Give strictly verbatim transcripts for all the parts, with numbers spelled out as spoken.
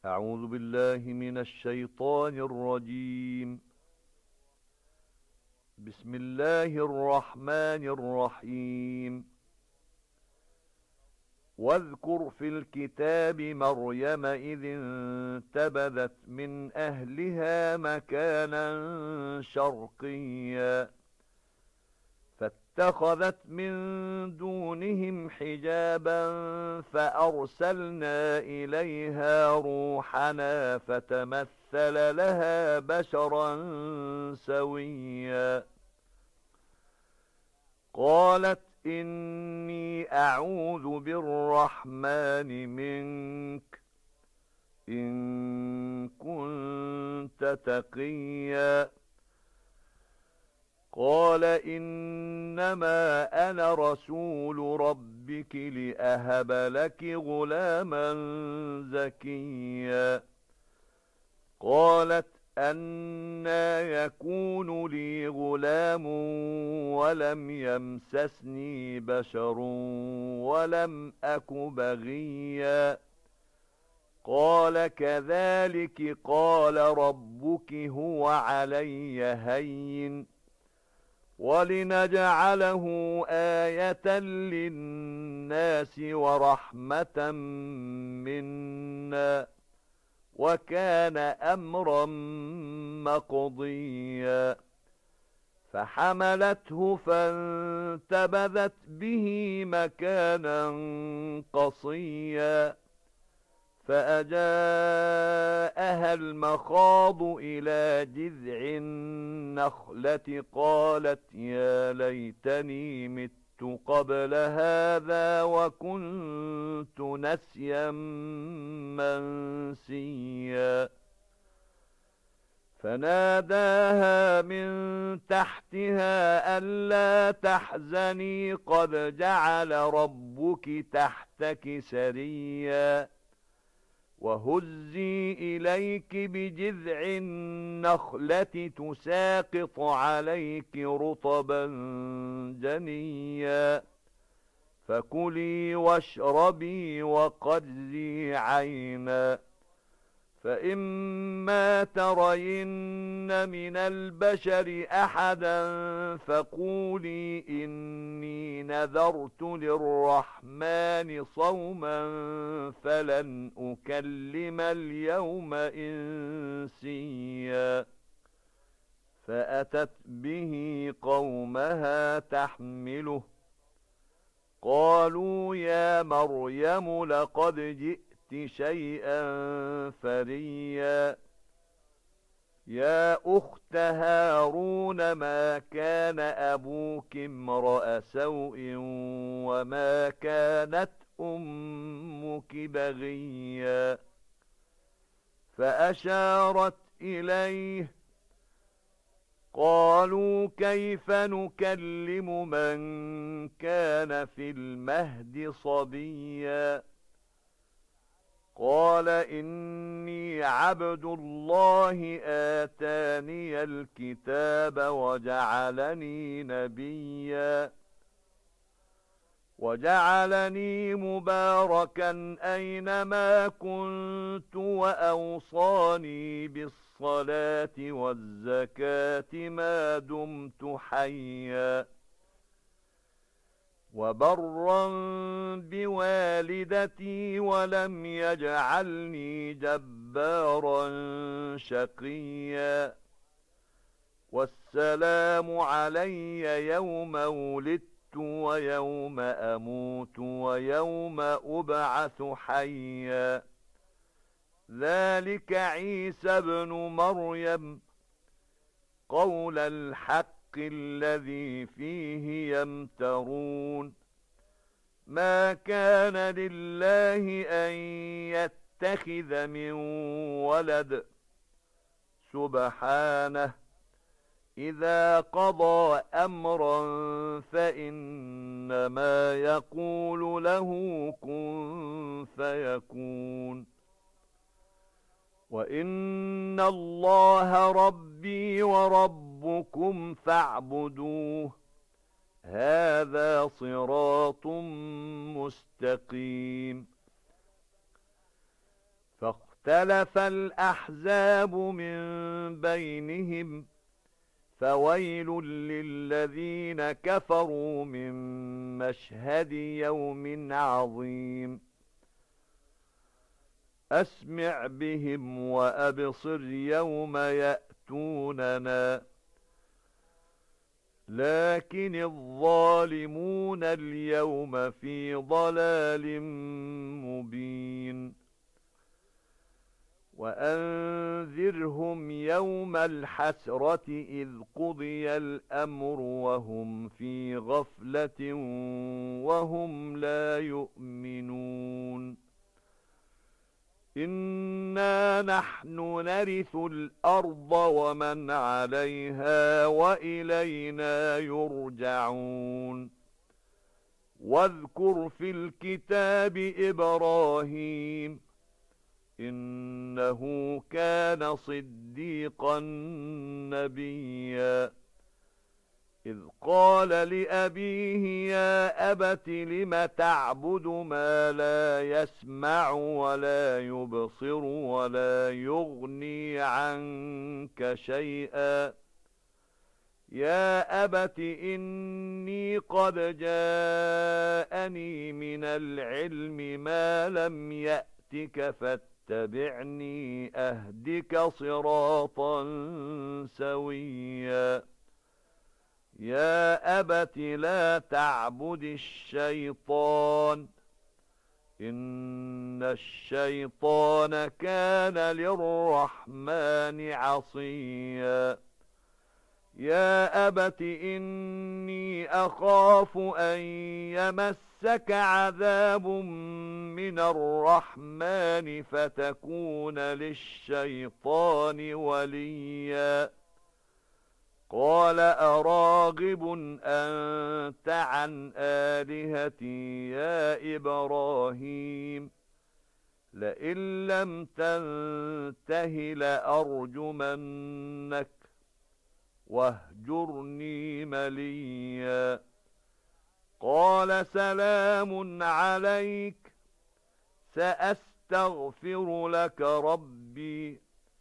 أعوذ بالله من الشيطان الرجيم. بسم الله الرحمن الرحيم. واذكر في الكتاب مريم إذ انتبذت من أهلها مكانا شرقيا فاتخذت من دونهم حجابا فأرسلنا إليها روحنا فتمثل لها بشرا سويا قالت إني أعوذ بالرحمن منك إن كنت تقيا قال إنما أنا رسول ربك لأهب لك غلاما زكيا قالت أنى يكون لي غلام ولم يمسسني بشر ولم أك بغيا قال كذلك قال ربك هو علي هين ولنجعله آية للناس ورحمة منا وكان أمرا مقضيا فحملته فانتبذت به مكانا قصيا فأجاءها المخاض إلى جذع النخلة قالت يا ليتني مت قبل هذا وكنت نسيا منسيا فناداها من تحتها ألا تحزني قد جعل ربك تحتك سريا وهزي إليك بجذع النخلة تساقط عليك رطبا جنيا فكلي واشربي وقري عينا فإما ترين من البشر أحدا فقولي إني نذرت للرحمن صوما فلن أكلم اليوم إنسيا فأتت به قومها تحمله قالوا يا مريم لقد جئت شيئا فريا يا أخت هارون ما كان أبوك امرأ سوء وما كانت أمك بغيا فأشارت إليه قالوا كيف نكلم من كان في المهد صبيا قال إني عبد الله آتاني الكتاب وجعلني نبيا وجعلني مباركا أينما كنت وأوصاني بالصلاة والزكاة ما دمت حيا وبرا بوالدتي ولم يجعلني جبارا شقيا والسلام علي يوم ولدت ويوم أموت ويوم أبعث حيا ذلك عيسى ابن مريم قول الحق الذي فيه يمترون ما كان لله أن يتخذ من ولد سبحانه إذا قضى أمرا فإنما يقول له كن فيكون وإن الله ربي وربكم فاعبدوه هذا صراط مستقيم فاختلف الأحزاب من بينهم فويل للذين كفروا من مشهد يوم عظيم أسمع بهم وأبصر يوم يأتوننا لكن الظالمون اليوم في ضلال مبين وأنذرهم يوم الحسرة إذ قضي الأمر وهم في غفلة وهم لا يؤمنون إنا نحن نرث الأرض ومن عليها وإلينا يرجعون واذكر في الكتاب إبراهيم إنه كان صديقا نبيا إذ قال لأبيه يا أبت لم تعبد ما لا يسمع ولا يبصر ولا يغني عنك شيئا يا أبت إني قد جاءني من العلم ما لم يأتك فاتبعني أهدك صراطا سويا يا أبت لا تعبد الشيطان إن الشيطان كان للرحمن عصيا يا أبت إني أخاف أن يمسك عذاب من الرحمن فتكون للشيطان وليا قال أراغب أنت عن آلهتي يا إبراهيم لئن لم تنته لأرجمنك واهجرني مليا قال سلام عليك سأستغفر لك ربي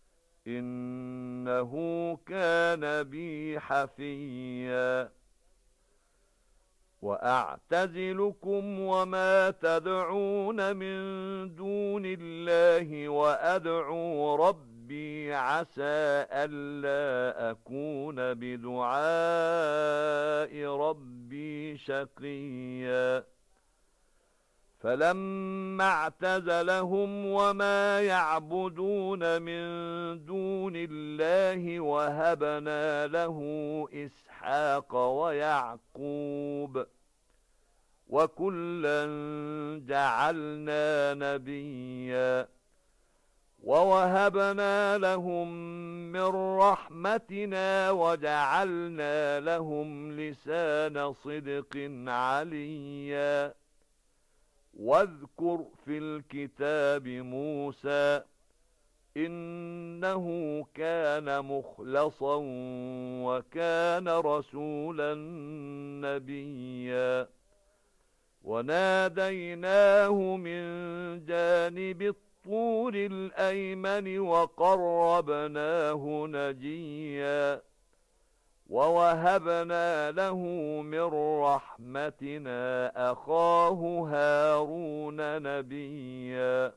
إنه كان بي حفيا وأعتزلكم وما تدعون من دون الله وأدعو ربي عسى ألا أكون بدعاء ربي شقيا فلما اعتزلهم وما يعبدون من دون الله وهبنا له إسحاق ويعقوب وكلا جعلنا نبيا ووهبنا لهم من رحمتنا وجعلنا لهم لسان صدق عليا واذكر في الكتاب موسى إنه كان مخلصا وكان رسولا نبيا وناديناه من جانب الطور الأيمن وقربناه نجيا ووهبنا له من رحمتنا أخاه هارون نبيا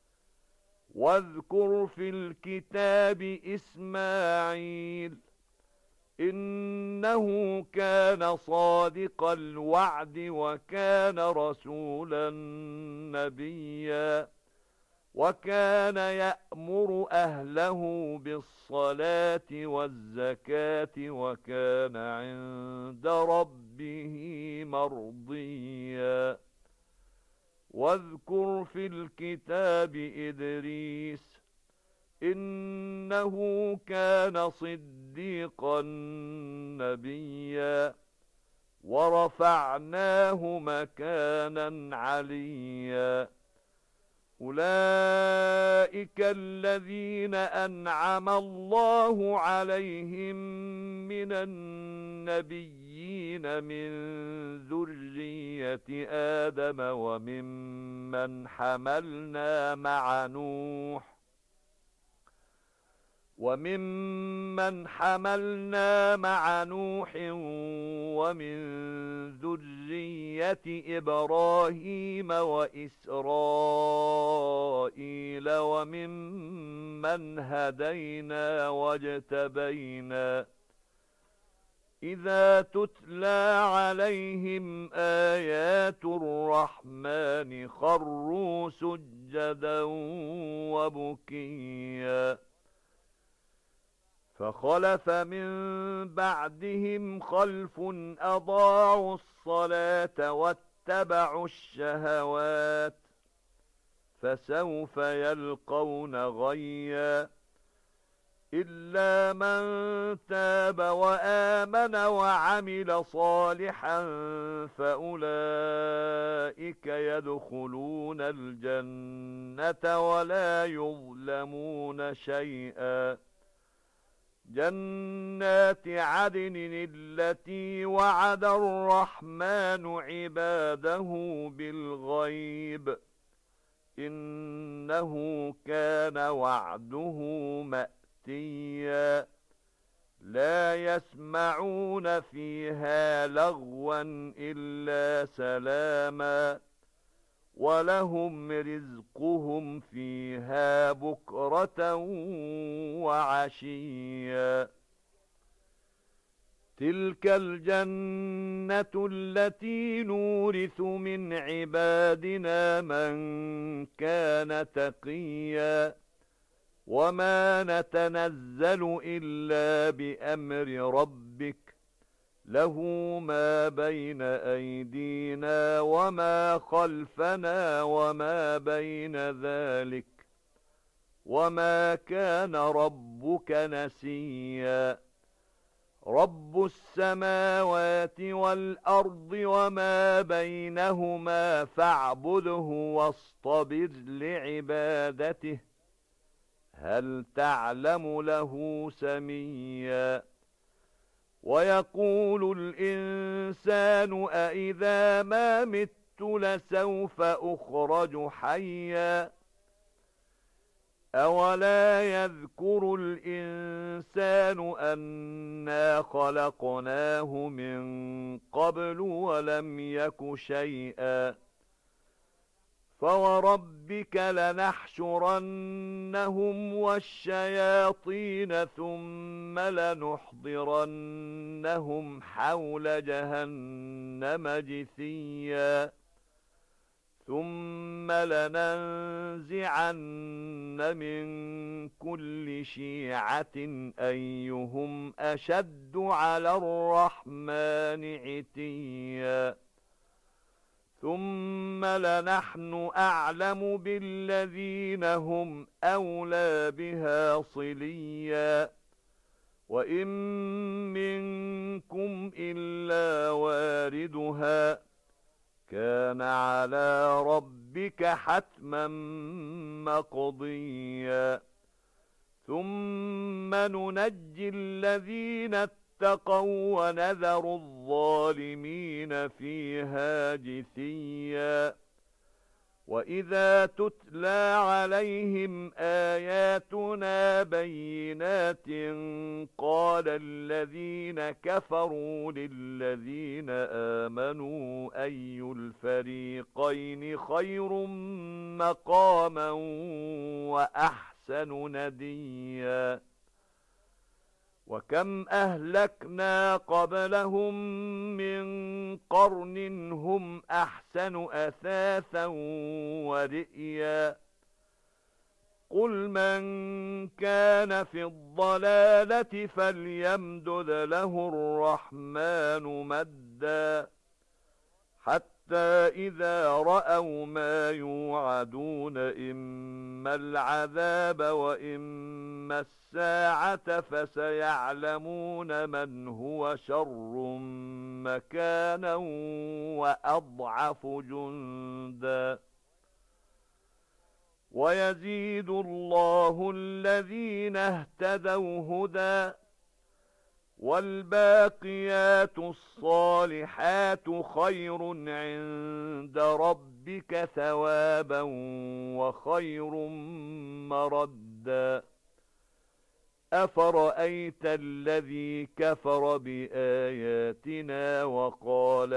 واذكر في الكتاب إسماعيل إنه كان صادق الوعد وكان رسولا نبيا وكان يأمر أهله بالصلاة والزكاة وكان عند ربه مرضيا واذكر في الكتاب إدريس إنه كان صديقا نبيا ورفعناه مكانا عليا أولئك الذين أنعم الله عليهم من النبيين من ذرية آدم وممن حملنا مع نوح وممن حملنا مع نوح ومن ذرية إبراهيم وإسرائيل وممن هدينا واجتبينا إذا تتلى عليهم آيات الرحمن خروا سجدا وبكيا فخلف من بعدهم خلف أضاعوا الصلاة واتبعوا الشهوات فسوف يلقون غيا إلا من تاب وآمن وعمل صالحا فأولئك يدخلون الجنة ولا يظلمون شيئا جنات عدن التي وعد الرحمن عباده بالغيب إنه كان وعده مأتيا لا يسمعون فيها لغوا إلا سلاما ولهم رزقهم فيها بكرة وعشيا تلك الجنة التي نورث من عبادنا من كان تقيا وما نتنزل إلا بأمر ربك له ما بين أيدينا وما خلفنا وما بين ذلك وما كان ربك نسيا رب السماوات والأرض وما بينهما فاعبده واصطبر لعبادته هل تعلم له سميا ويقول الإنسان أإذا ما مت لسوف أخرج حيا أولا يذكر الإنسان أنا خلقناه من قبل ولم يك شيئا فوربك لنحشرنهم والشياطين ثم لنحضرنهم حول جهنم جثيا ثم لننزعن من كل شيعة أيهم أشد على الرحمن عتيا ثم لنحن أعلم بالذين هم أولى بها صليا وإن منكم إلا واردها كان على ربك حتما مقضيا ثم ننجي الذين اتقوا ونذر الظالمين فيها جثيا وإذا تتلى عليهم آياتنا بينات قال الذين كفروا للذين آمنوا أي الفريقين خير مقاما وأحسن نديا وكم أهلكنا قبلهم من قرن هم أحسن أثاثا ورئيا قل من كان في الضلالة فليمدد له الرحمن مدا حتى إذا رأوا ما يوعدون إما العذاب وإما الساعة فسيعلمون من هو شر مكانا وأضعف جندا ويزيد الله الذين اهتدوا هدى والباقيات الصالحات خير عند ربك ثوابا وخير مردا أفرأيت الذي كفر بآياتنا وقال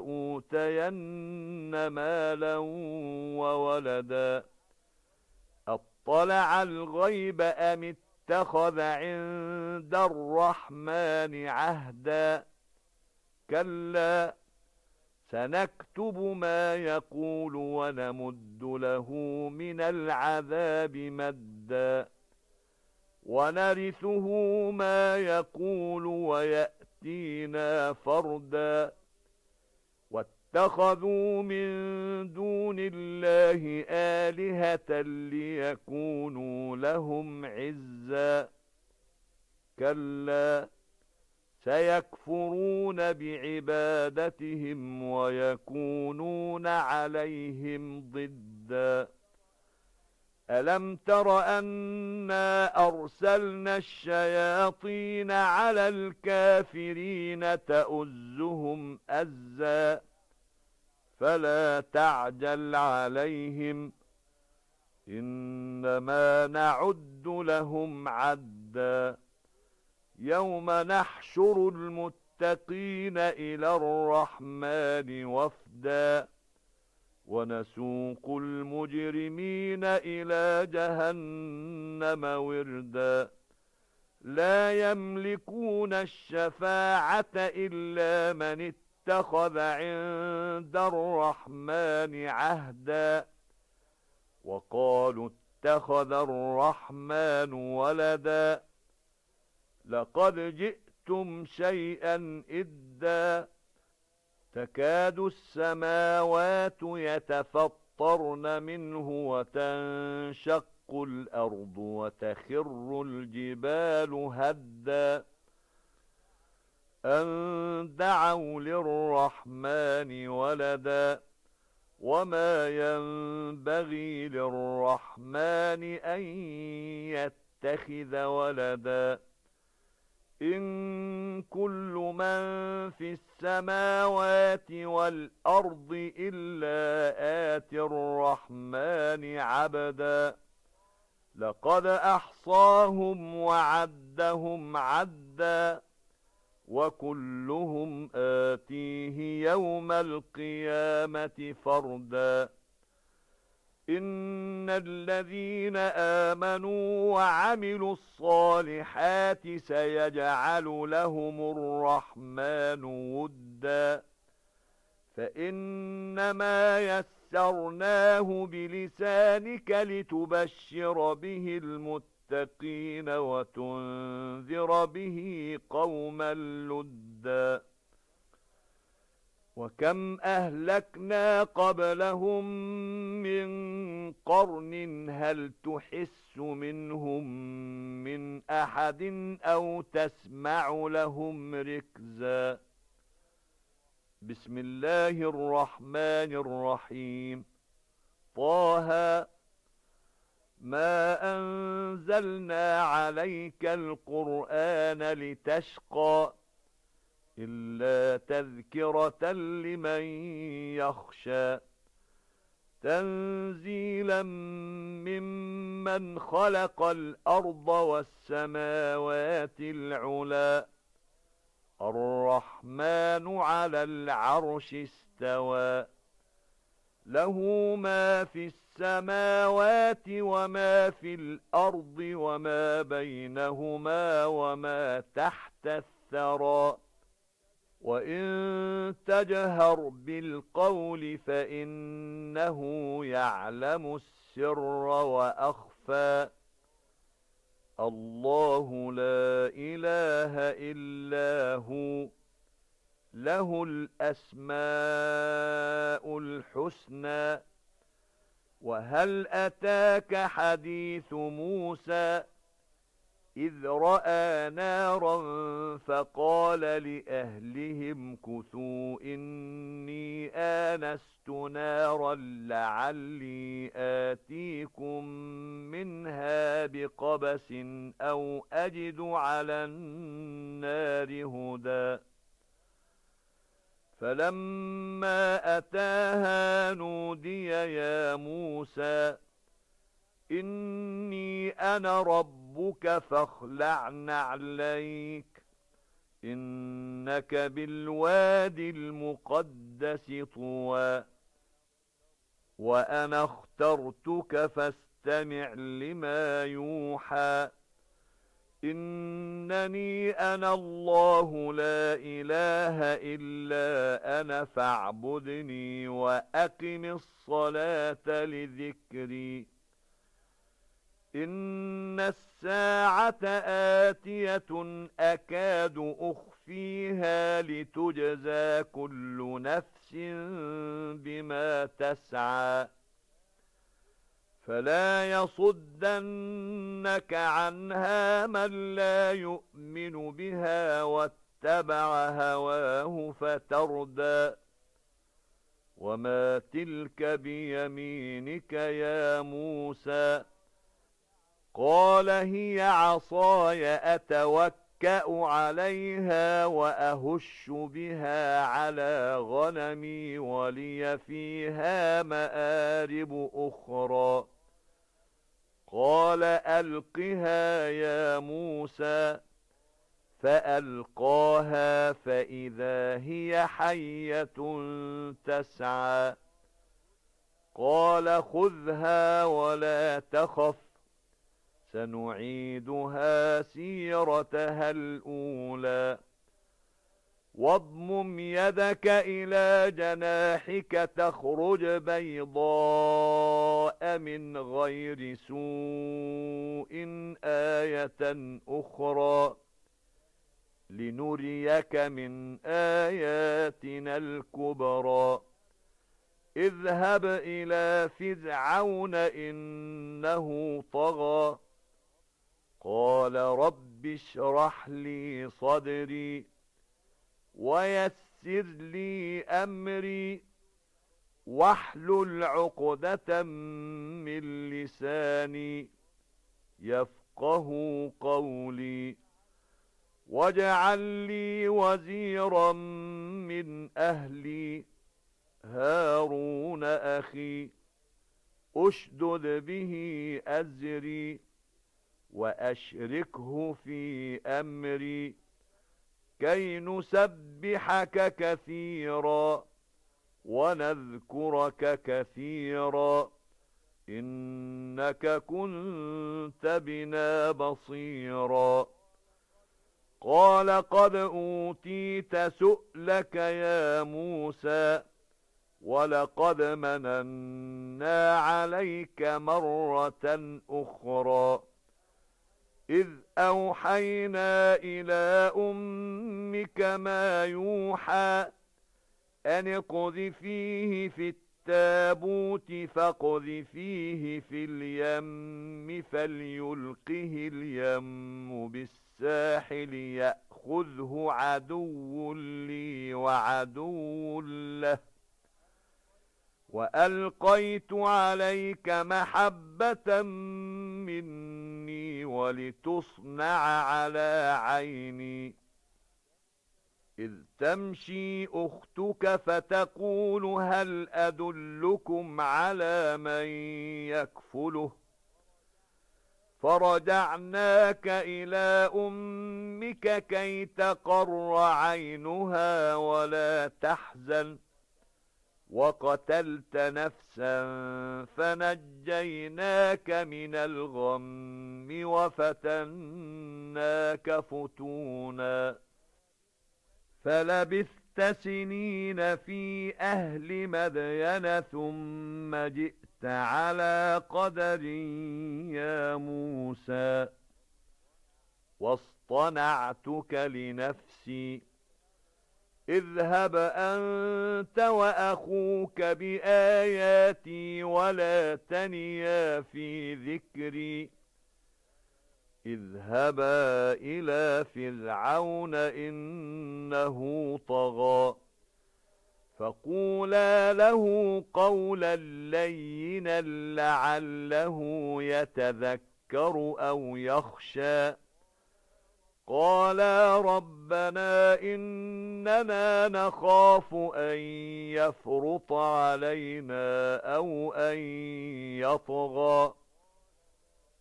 لأوتين مالا وولدا أطلع الغيب أم اتخذ عند الرحمن عهدا كلا سنكتب ما يقول ونمد له من العذاب مدا ونرثه ما يقول ويأتينا فردا واتخذوا من دون الله آلهة ليكونوا لهم عزا كلا سيكفرون بعبادتهم ويكونون عليهم ضدا ألم تر أنا أرسلنا الشياطين على الكافرين تؤزهم أزا فلا تعجل عليهم إنما نعد لهم عدا يوم نحشر المتقين إلى الرحمن وفدا ونسوق المجرمين إلى جهنم وردا لا يملكون الشفاعة إلا من اتخذ عند الرحمن عهدا وقالوا اتخذ الرحمن ولدا لقد جئتم شيئا إدا تكاد السماوات يتفطرن منه وتنشق الأرض وتخر الجبال هدا أن دعوا للرحمن ولدا وما ينبغي للرحمن أن يتخذ ولدا إن كل من في السماوات والأرض إلا آتي الرحمن عبدا لقد أحصاهم وعدهم عدا وكلهم آتيه يوم القيامة فردا إن الذين آمنوا وعملوا الصالحات سيجعل لهم الرحمن ودا فإنما يسرناه بلسانك لتبشر به المتقين وتنذر به قوما لدا وكم أهلكنا قبلهم من قرن هل تحس منهم من أحد أو تسمع لهم ركزا بسم الله الرحمن الرحيم طه ما أنزلنا عليك القرآن لتشقى إلا تذكرة لمن يخشى تنزيلا ممن خلق الأرض والسماوات العلا الرحمن على العرش استوى له ما في السماوات وما في الأرض وما بينهما وما تحت الثرى وإن تجهر بالقول فإنه يعلم السر وأخفى الله لا إله إلا هو له الأسماء الحسنى وهل أتاك حديث موسى إذ رأى نارا فقال لأهلهم كثوا إني آنست نارا لعلي آتيكم منها بقبس أو أجد على النار هدى فلما أتاها نودي يا موسى إني أنا ربك فاخلع نعليك إنك بالواد المقدس طوى وأنا اخترتك فاستمع لما يوحى إنني أنا الله لا إله إلا أنا فاعبدني وأقم الصلاة لذكري إن الساعة آتية أكاد أخفيها لتجزى كل نفس بما تسعى فلا يصدنك عنها من لا يؤمن بها واتبع هواه فتردى وما تلك بيمينك يا موسى قال هي عصاي أتوكأ عليها وأهش بها على غنمي ولي فيها مآرب أخرى قال ألقها يا موسى فألقاها فإذا هي حية تسعى قال خذها ولا تخف سنعيدها سيرتها الأولى واضمم يدك إلى جناحك تخرج بيضاء من غير سوء آية أخرى لنريك من آياتنا الكبرى اذهب إلى فرعون إنه طغى قال رب اشرح لي صدري ويسر لي أمري واحلل عقدة من لساني يفقه قولي واجعل لي وزيرا من أهلي هارون أخي أشدد به أزري وأشركه في أمري كي نسبحك كثيرا ونذكرك كثيرا إنك كنت بنا بصيرا قال قد أوتيت سؤلك يا موسى ولقد مننا عليك مرة أخرى إذ أوحينا إلى أمك ما يوحى أن اقذفيه في التابوت فاقذفيه في اليم فليلقه اليم بالساحل يأخذه عدو لي وعدو له وألقيت عليك محبة مني ولتصنع على عيني إذ تمشي أختك فتقول هل أدلكم على من يكفله فرجعناك إلى أمك كي تقر عينها ولا تحزن وقتلت نفسا فنجيناك من الغم وفتناك فتونا فلبثت سنين في أهل مدين ثم جئت على قدر يا موسى واصطنعتك لنفسي اذهب أنت وأخوك بآياتي ولا تنيا في ذكري اذهبا إلى فرعون إنه طغى فقولا له قولا لينا لعله يتذكر أو يخشى قالا ربنا إننا نخاف أن يفرط علينا أو أن يطغى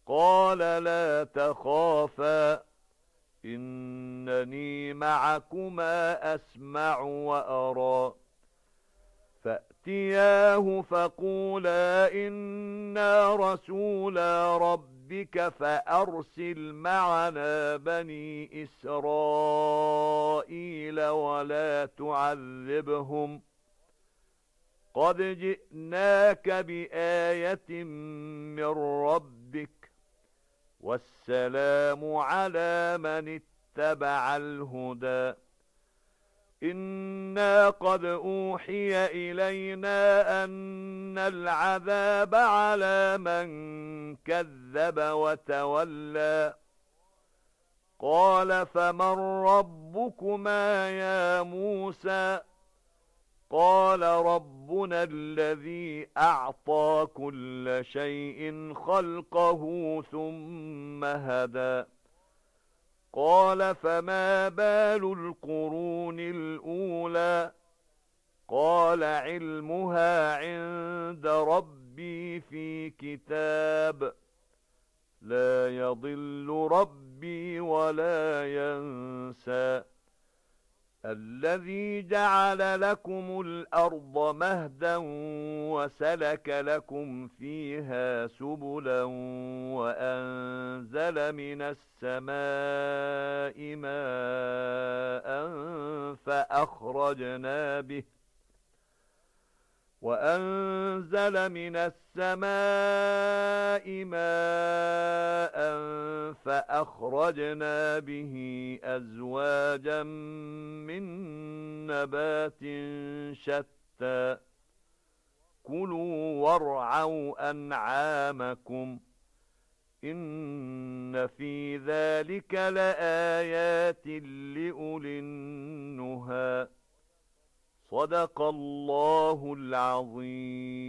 قال لا تخافا إنني معكما أسمع وأرى فأتياه فقولا إنا رسولا ربك فأرسل معنا بني إسرائيل ولا تعذبهم قد جئناك بآية من ربك والسلام على من اتبع الهدى إنا قد أوحي إلينا أن العذاب على من كذب وتولى قال فمن ربكما يا موسى قال ربنا الذي أعطى كل شيء خلقه ثم هدى قال فما بال القرون الأولى قال علمها عند ربي في كتاب لا يضل ربي ولا ينسى الذي جعل لكم الأرض مهدا وسلك لكم فيها سبلا وأنزل من السماء ماء فأخرجنا به وأنزل من السماء ماء فأخرجنا به أزواجا من نبات شتى كلوا وارعوا أنعامكم إن في ذلك لآيات لأولي النهى صدق الله العظيم.